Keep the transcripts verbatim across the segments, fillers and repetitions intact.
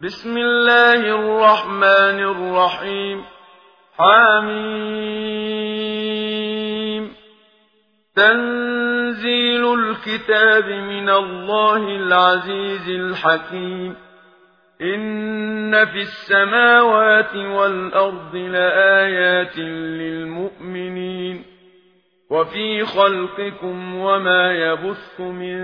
بسم الله الرحمن الرحيم حميم تنزيل الكتاب من الله العزيز الحكيم إن في السماوات والأرض لآيات للمؤمنين وفي خلقكم وما يبث من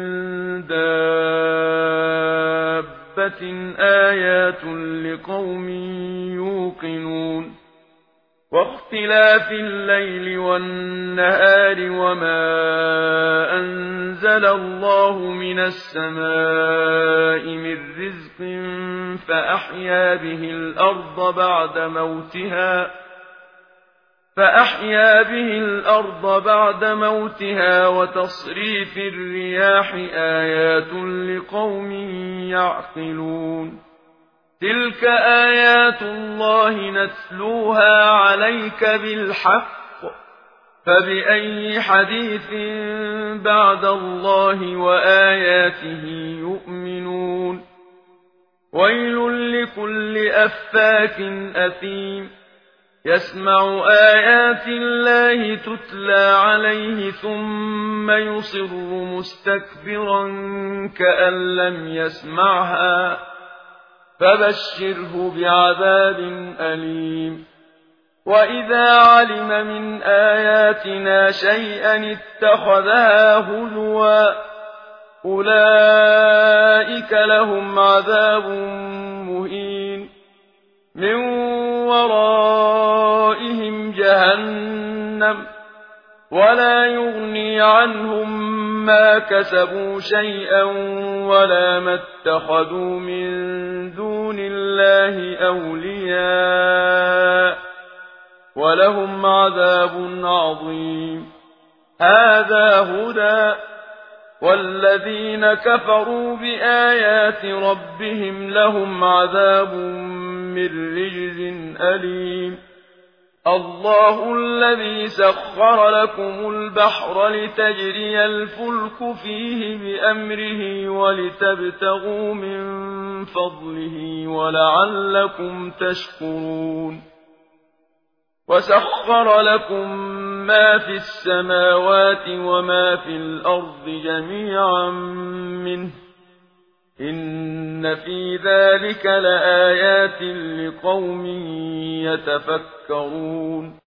دابة آيات لقوم يوقنون واختلاف الليل والنهار وما أنزل الله من السماء من رزق فأحيا به الأرض بعد موتها فأحيا به الأرض بعد موتها وتصريف الرياح آيات لقوم يعقلون تلك آيات الله نتلوها عليك بالحق فبأي حديث بعد الله وآياته يؤمنون ويل لكل أفاك أثيم يسمع آيات الله تتلى عليه ثم يصر مستكبرا كأن لم يسمعها فبشره بعذاب أليم وإذا علم من آياتنا شيئا اتخذها هزوا أولئك لهم عذاب مهين من ورائهم جهنم ولا يغني عنهم ما كسبوا شيئا ولا ما اتخذوا من دون الله أولياء ولهم عذاب عظيم هذا هدى والذين كفروا بآيات ربهم لهم عذاب من رجز أليم الله الذي سخر لكم البحر لتجري الفلك فيه بأمره ولتبتغوا من فضله ولعلكم تشكرون وسخر لكم ما في السماوات وما في الأرض جميعا منه إن في ذلك لآيات لقوم يتفكرون